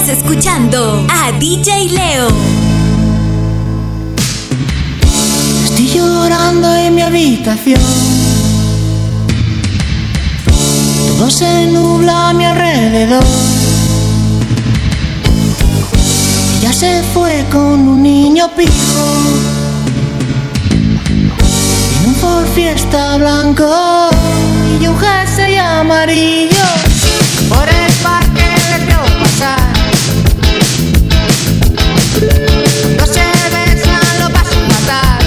escuchando a DJ Leo. Estoy llorando en mi habitación. Todo se nubla a mi alrededor. Ella se fue con un niño pijo en un Ford Fiesta blanco y un jersey amarillo. Por el parque les veo pasar. Cuando se besan lo vas a matar.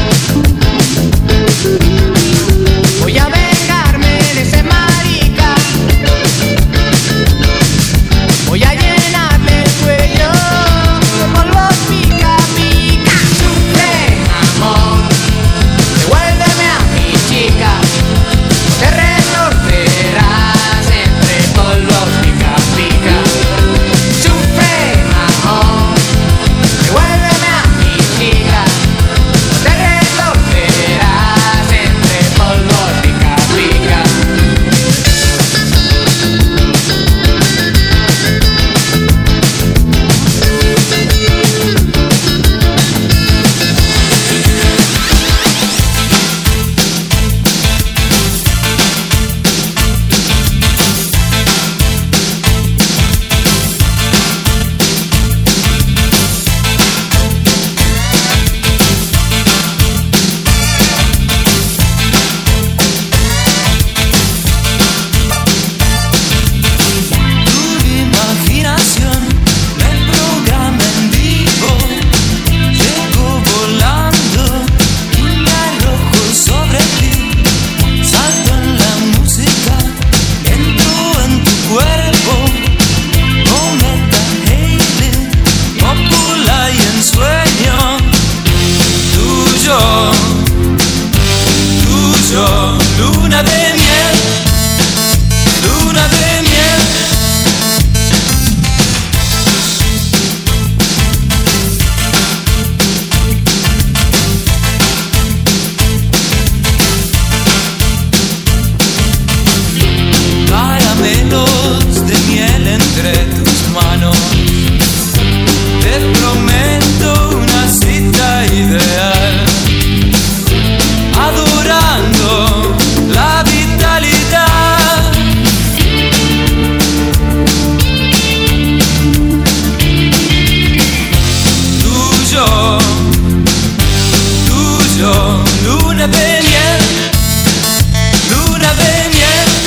Voy a vengarme de ese marica. Voy a llenarle el cuello de polvo pica pica. Sufre, amor, devuélveme a mi chica. Te retorcerás entre polvos pica pica. Sufre, amor, devuélveme a mi chica. Te retorcerás entre polvos pica pica. Luna de miel, luna de miel. Caramelos de miel entre tus manos. Te prometo una cita ideal. Adorando la vitalidad. Tuyo, tuyo, luna de miel, luna de miel.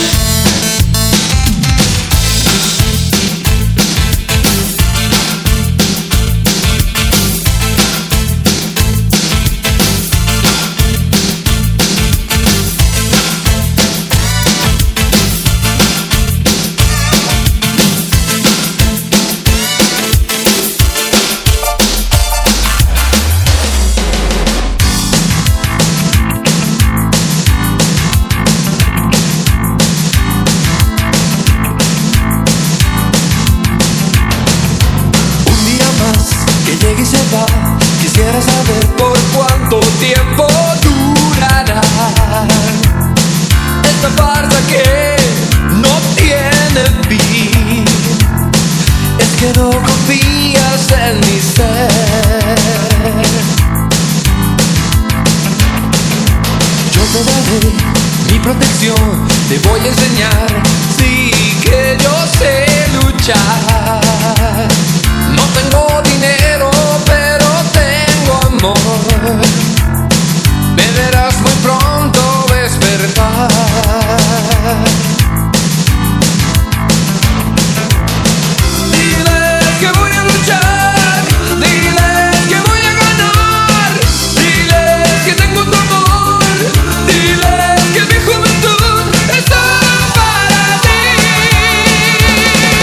Quisiera saber por cuánto tiempo durará esta farsa que no tiene fin. Es que no confías en mi ser. Yo te daré mi protección, te voy a enseñar, sí que yo sé luchar. No tengo dinero, pero tengo amor. Me verás muy pronto despertar. Dile que voy a luchar, dile que voy a ganar, dile que tengo tu amor, dile que mi juventud está para ti.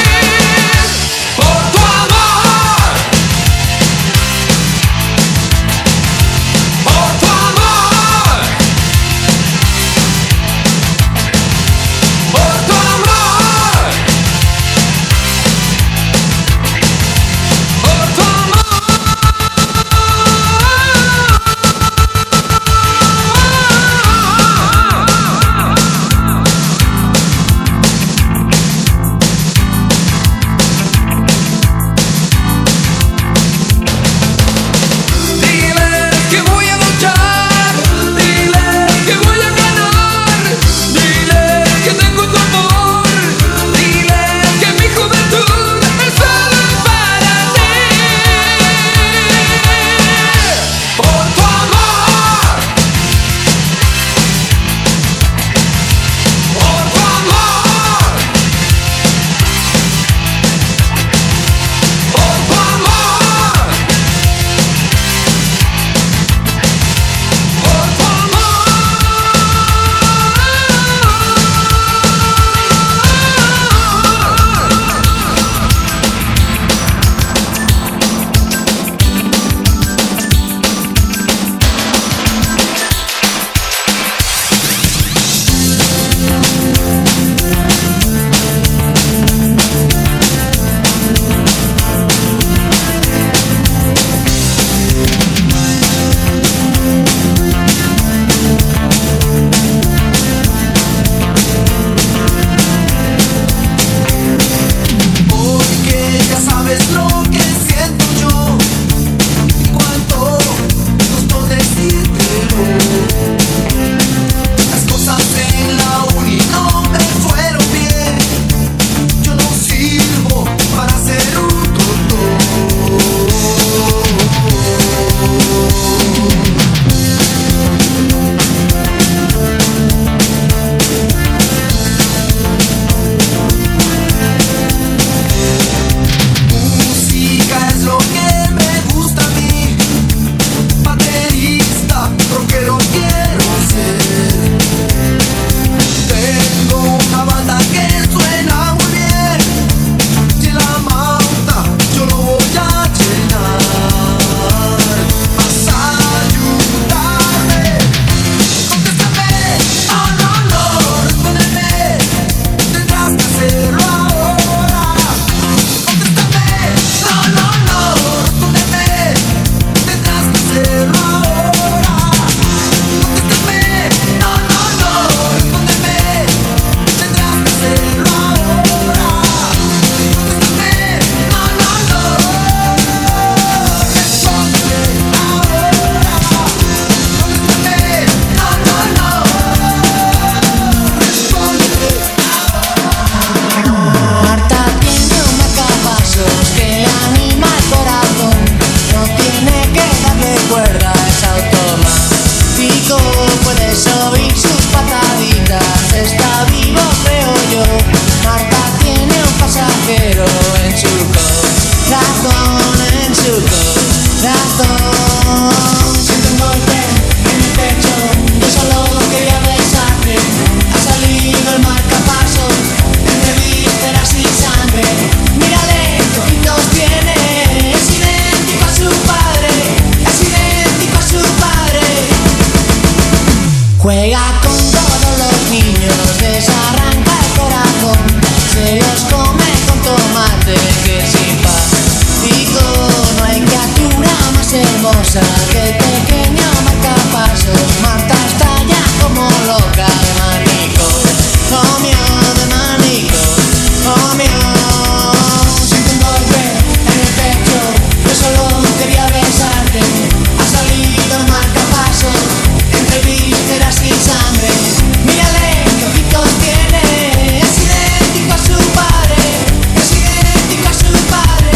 les arranca el corazón, se los come con tomate, que simpático. No hay criatura más hermosa que el pequeño marcapasos. Marta está ya como loca de manico, oh mío, de manico, oh mío. Siento un golpe en el pecho, yo solo quería besarte. Ha salido el marcapasos entre vísceras y sangre. Mírale qué ojitos tiene, es idéntico a su padre, es idéntico a su padre.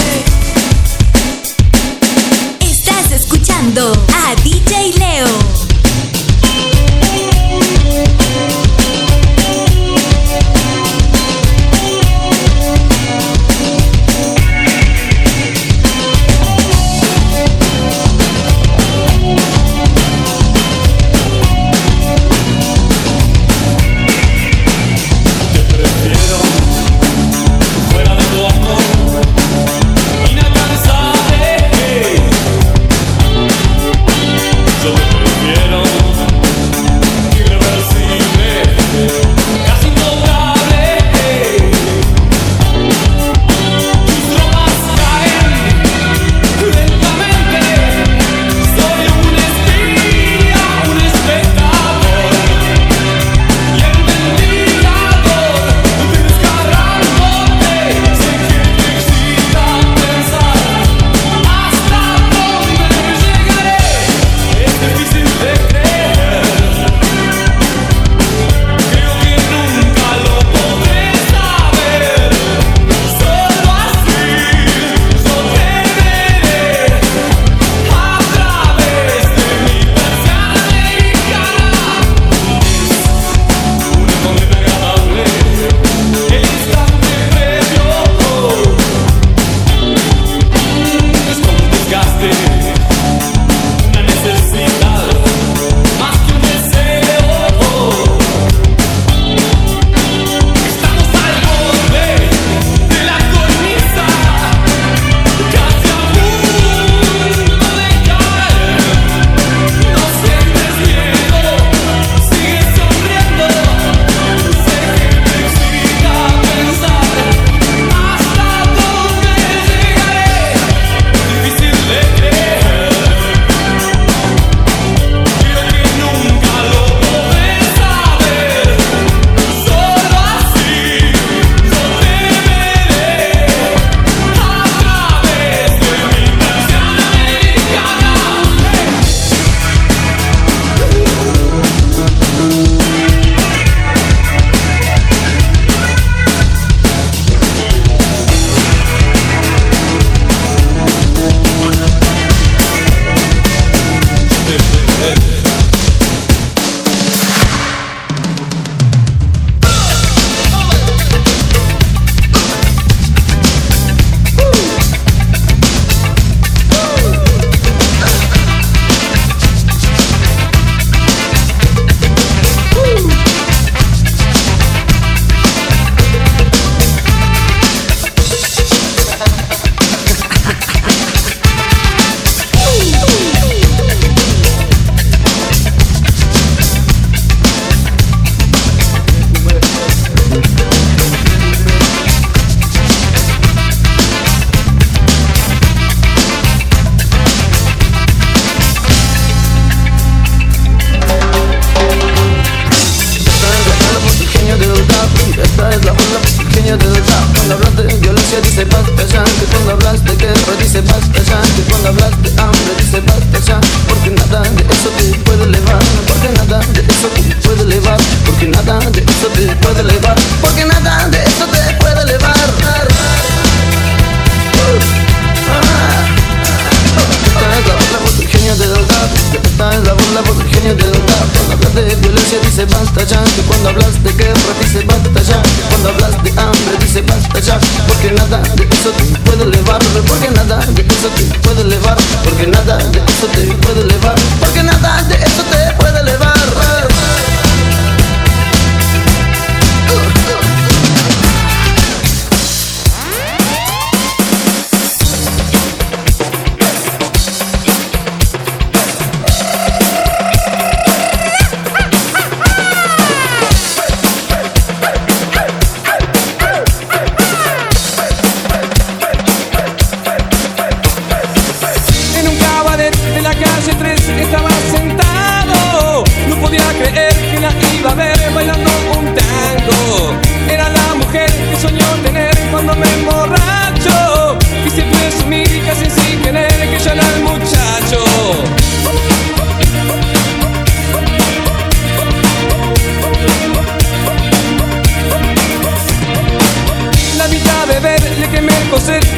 Estás escuchando a DJ Leo.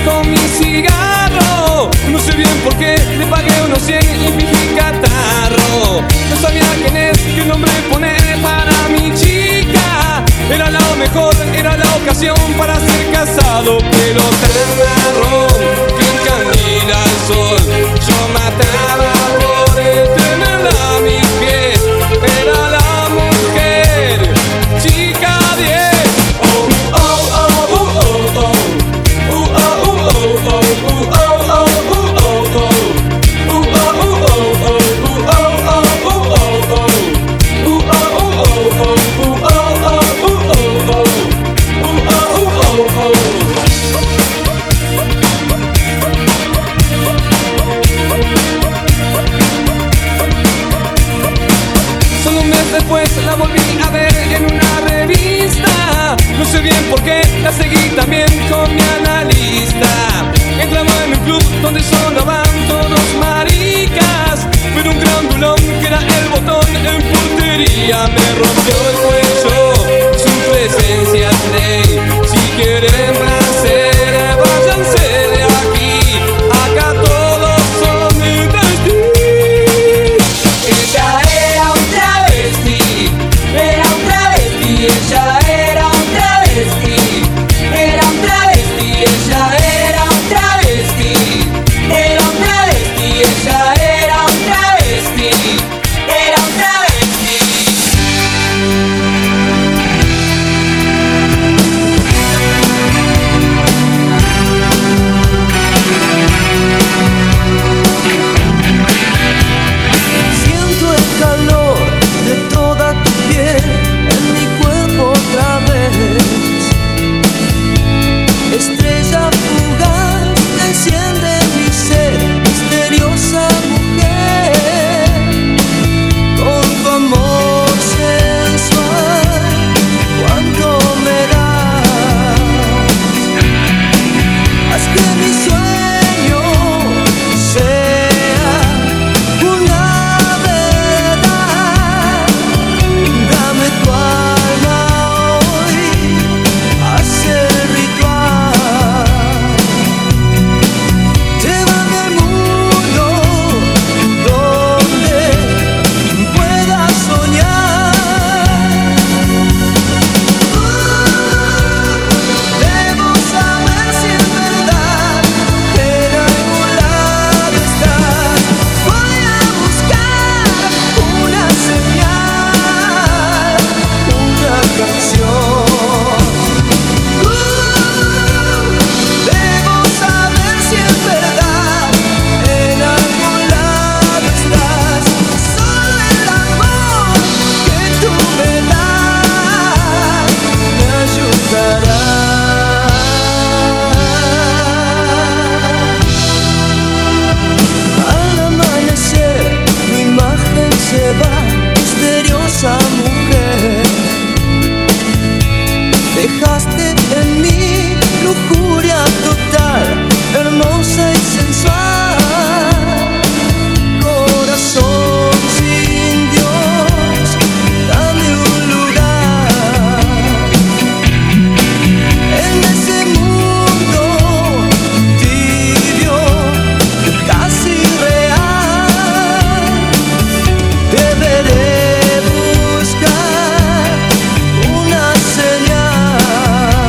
con mi cigarro. No sé bien por qué le pagué unos 100 y fingí catarro. No sabía quién es, qué nombre poner para mi chica. Era lo mejor, era la ocasión para ser casado. Pero tan marrón que encandila el sol. Yo mataba por tenerla a mis pies. Era la mujer, chica 10. Oh, oh, oh, oh, oh, oh. Solo un mes después la volví a ver en una revista. No sé bien por qué la seguí también con mi analista. Entramos en un club donde solo van todos maricas, pero un grandulón que era el botón en portería me rompió el cuello. Su presencia es ley. Si quieren placer, váyanse de aquí. Acá todos son travestis. Ella era un travesti, era un travesti. Ella era un travesti, era un travesti. Ella era un travesti, era un travesti. Ella era un travesti, era un travesti. Siento el calor de toda tu piel en mi cuerpo otra vez. Estrella fugaz, enciende mi ser, misteriosa mujer. Con tu amor sensual, ¿cuánto me das? Haz que mi sueño sea una verdad. Dame tu alma hoy, haz el ritual. Llévame al mundo donde pueda soñar. Debo saber si es verdad, en algún lado estás. Voy a buscar una señal, una canción. Debo saber si es verdad, en algún lado estás. Solo el amor que tú me das me ayudará. Al amanecer mi imagen se va, misteriosa mujer. Dejaste en mí lujuria total, hermosa y sensual. Corazón sin Dios, dame un lugar en ese mundo tibio, casi real. Deberé buscar una señal.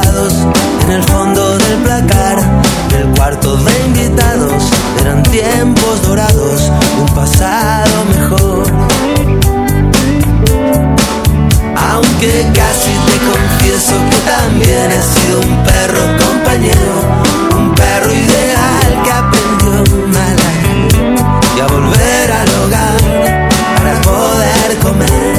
clavados en el fondo del placar del cuarto de invitados. Eran tiempos dorados, un pasado mejor. Aunque casi te confieso que también he sido un perro compañero, un perro ideal que aprendió mal a ir y a volver al hogar para poder comer.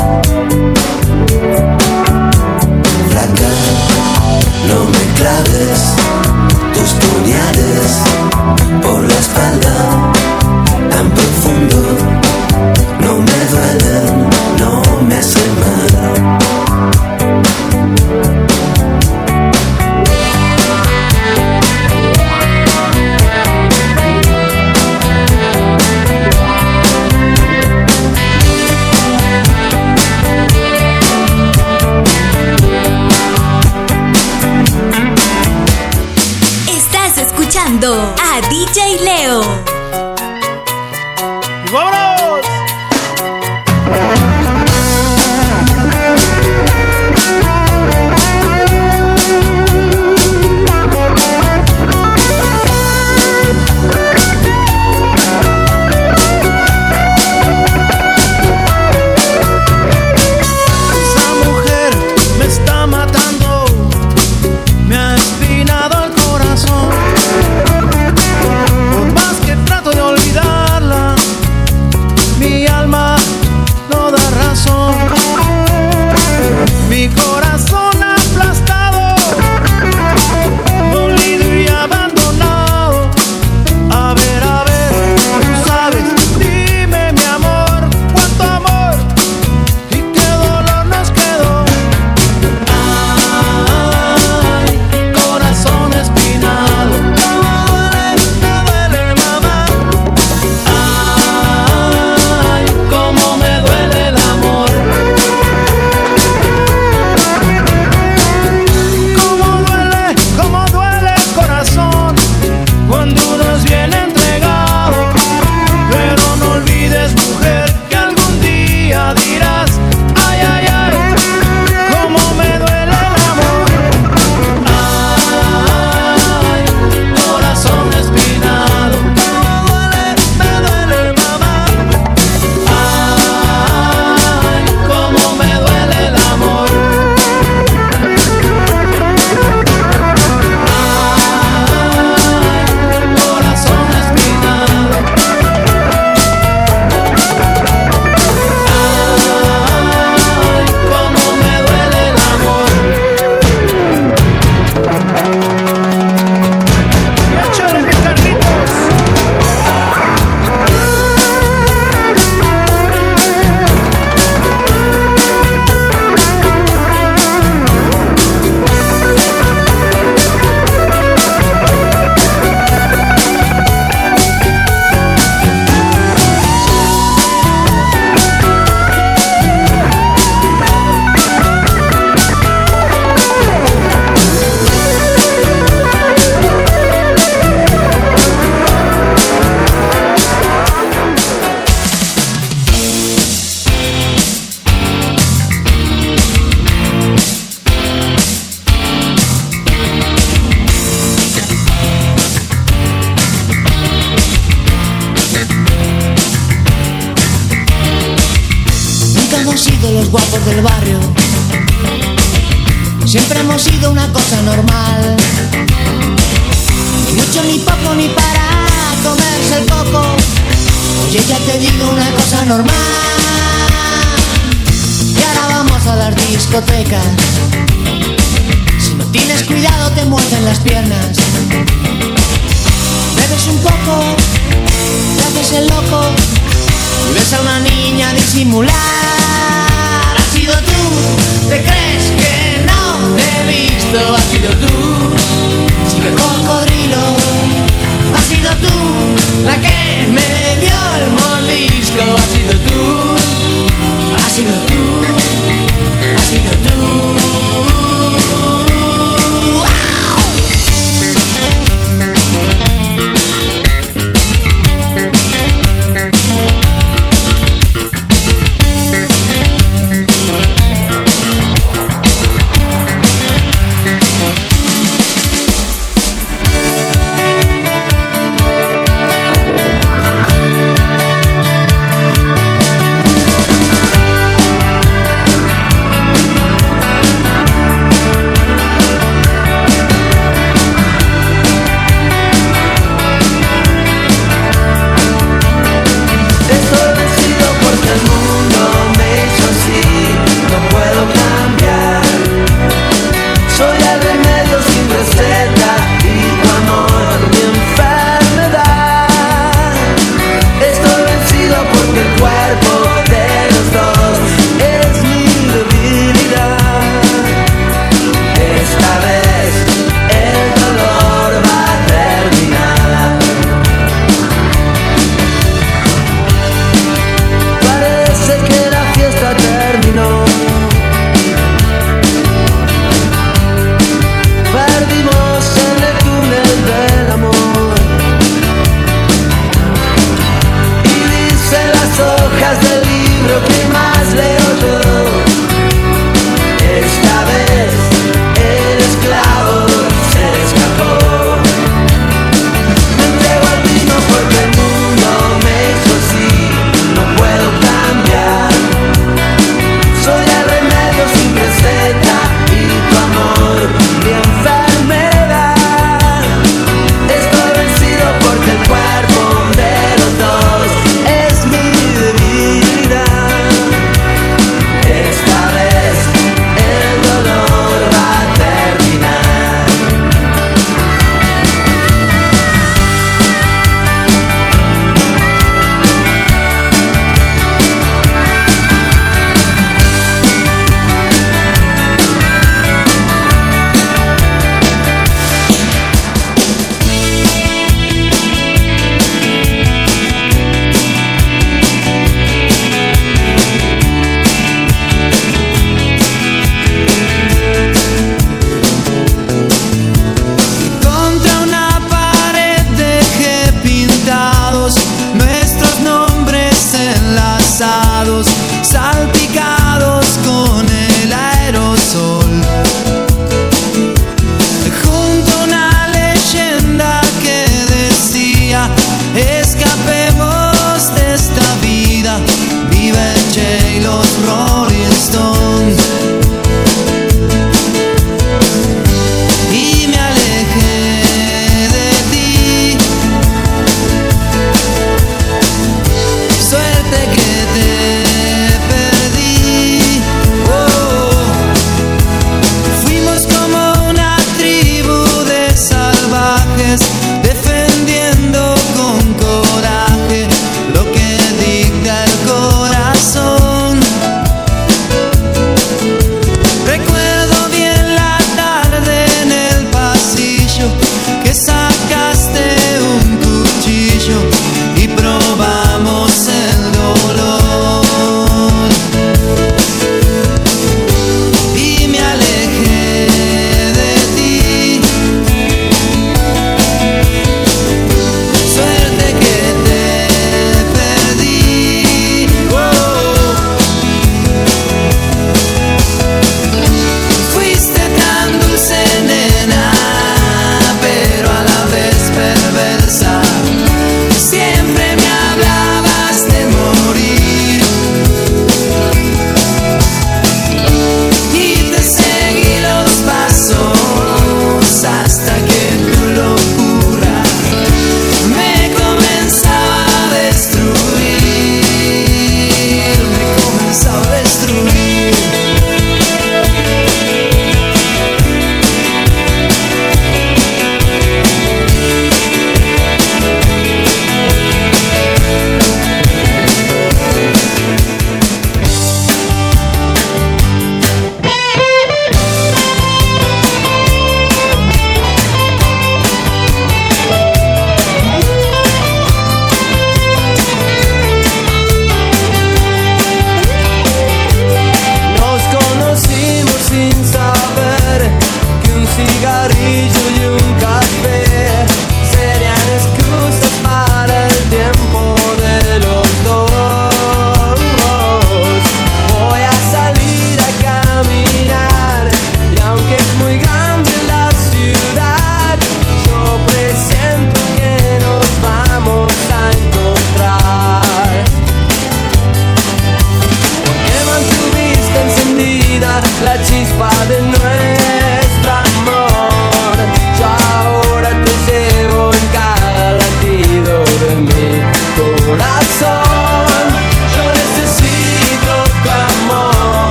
Flaca, no me claves tus puñales por la espalda tan profundo. No me duelen, no me hacen mal. Estás escuchando a DJ Leo. ¡Vámonos! Esa mujer me está matando, me ha espinado el corazón. Por más que trato de olvidarla, mi alma no da razón. Mi corazón aplastado, dolido y abandonado. A ver, tú sabes, dime mi amor, cuánto amor y qué dolor nos quedó. Ay, corazón espinado, me duele, mamá. Ay, cómo me duele el amor. Cómo duele el corazón cuando uno es bien entregado. Pero no olvides, mujer, que algún día dirás: ay, ay, ay, cómo me duele el amor. Ay, corazón espinado, me duele, mamá. Ay, cómo me duele el amor. Ay, corazón espinado. Ay, cómo me duele el amor. ¡Échale, mis carritos! Nunca hemos sido los guapos del barrio, siempre hemos sido una cosa normal. Ni mucho, ni poco, ni para comerse el coco. Oye, ya te digo una cosa normal. Y ahora vamos a las discotecas. Si no tienes cuidado te muerden las piernas. Bebes un poco, te haces el loco y ves a una niña disimular. Has sido tú, te crees que no te he visto. Has sido tú, chico cocodrilo. Has sido tú, la que me dio el mordisco. Has sido tú, has sido tú, has sido tú.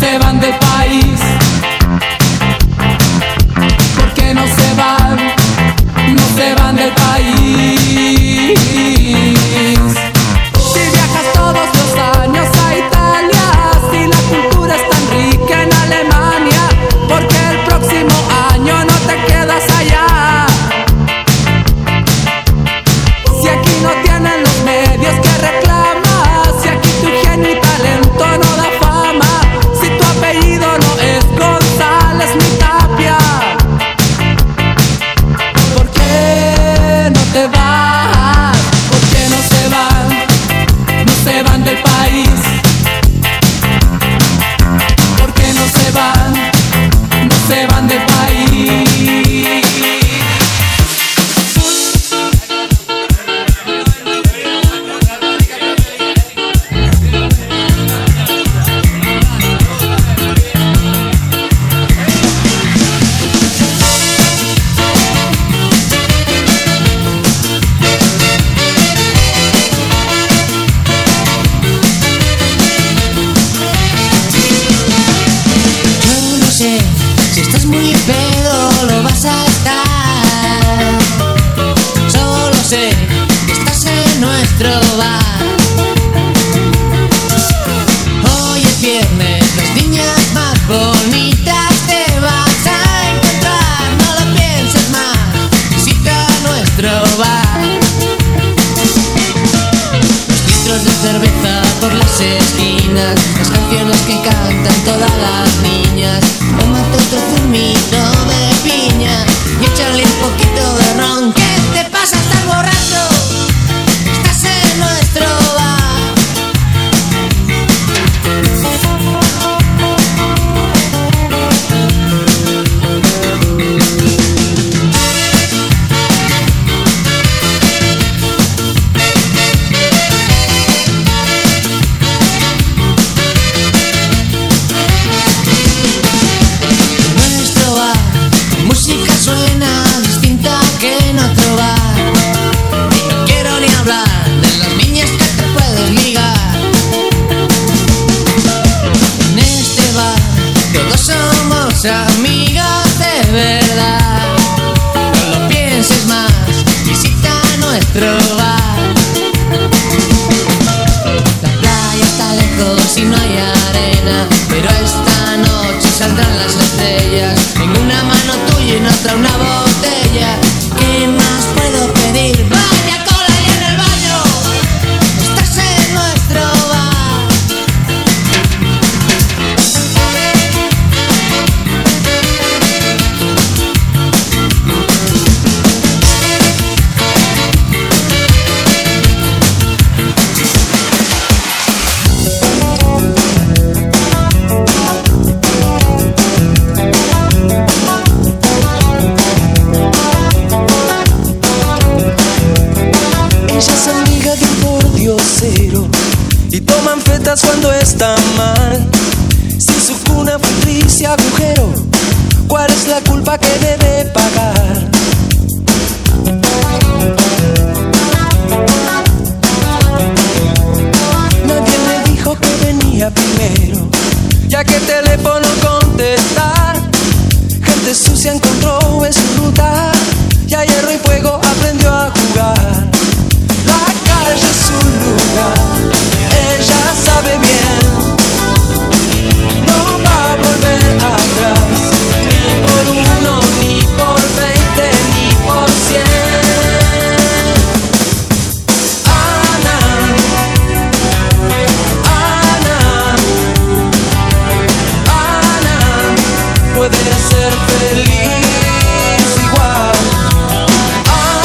se van del país? ¿Por qué no se van? No se van del país. Si viajas todos los años a Italia, si la cultura es tan rica en Alemania, ¿por qué el próximo año no te quedas allá? Si aquí no tienen los medios que reclamas, si aquí tu genio y talento no da fama, si tu apellido no es González ni Tapia, ¿por qué no te vas? ¿Por qué no se van? No se van del país. ¿Por qué no se van? No se van del país. Yo no sé si estás muy pedo, lo vas a estar. Solo sé que estás en nuestro bar. Hoy es viernes, las niñas más bonitas te vas a encontrar. No lo pienses más, visita nuestro bar. Los litros de cerveza por las esquinas, las canciones que cantan todas las niñas. Tómate otro zumito de piña y échale un poquito de ron. ¿Qué te pasa? ¿Estás borracho? Estás en nuestro bar. Nuestro bar, música suena distinta que en otro bar. Y no quiero ni hablar de las niñas que te puedes ligar. En este bar todos somos amigos de verdad. No lo pienses más, visita nuestro bar. La playa está lejos y no hay arena, pero esta noche saldrán las estrellas. En una mano tuya y en otra una botella. ¿Qué más puedo pedir? Vaya cola y en el baño. Estás en nuestro bar. Ella es amiga de un pordiosero y toman fetas cuando está mal. Si su cuna fue triste agujero, ¿cuál es la culpa que debe pagar? Nadie le dijo que venía primero, ya que el teléfono contestar. Gente sucia encontró en su ruta y a hierro y fuego aprendió a jugar. La calle es su lugar, ella sabe bien. No va a volver atrás, ni por uno, ni por 20, ni por 100. Ana, Ana, Ana, puede ser feliz igual. Ana,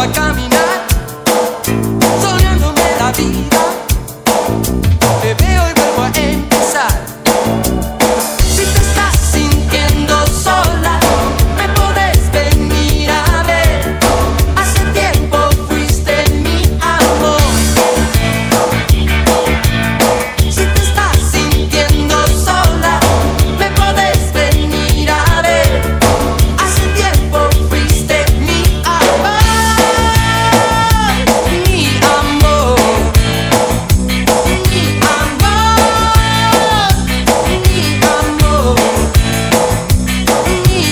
a caminar, soñándome la vida. Te veo y vuelvo a empezar. Si te estás sintiendo sola, me podés venir a ver. Hace tiempo fuiste mi amor. Si te estás sintiendo sola, me podés venir a ver. Hace tiempo fuiste mi amor. Mi amor. Mi amor. Mi amor. Mi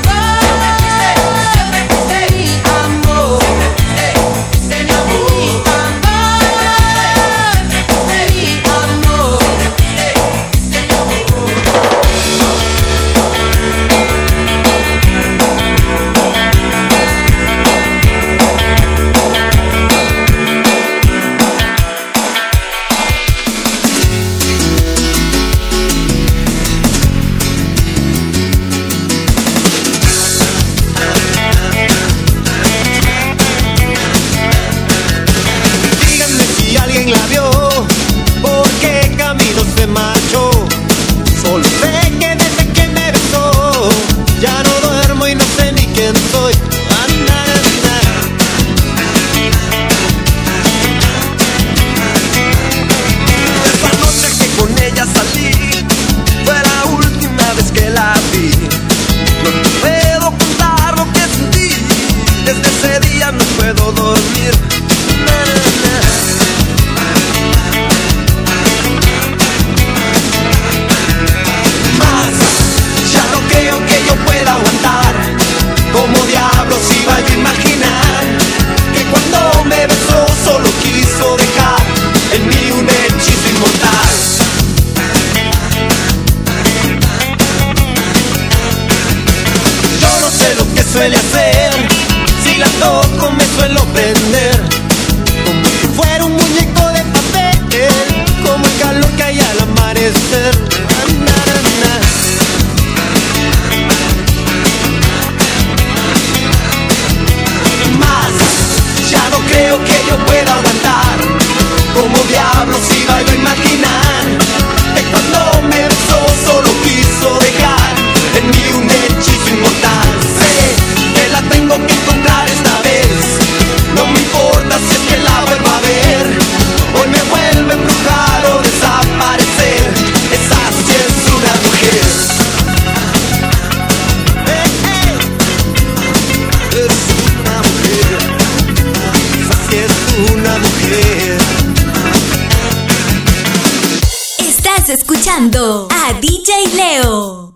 Díganme si alguien la vio, por qué camino se marchó. Solo sé que desde que me besó, ya no duermo y no sé ni quién soy. Esa noche que con ella salí fue la última vez que la vi. No te puedo contar lo que sentí. Desde ese día no puedo dormir. Más, ya no creo que yo pueda aguantar. Como diablos iba yo a imaginar que cuando me besó solo quiso dejar en mí un hechizo inmortal. Yo no sé lo que suele hacer, si la toco me suelo prender, como si fuera un muñeco de papel, como el calor que hay al amanecer. Más, ya no creo que yo pueda aguantar. Como diablos iba yo a imaginar que cuando me besó solo quiso dejar en mí un hechizo inmortal. Sé que la tengo que encontrar esta vez. No me importa si es que la vuelvo a ver. Hoy me vuelve a embrujar o desaparecer. Esa sí es una mujer. Es una mujer. Esa sí es una mujer. Estás escuchando a DJ Leo.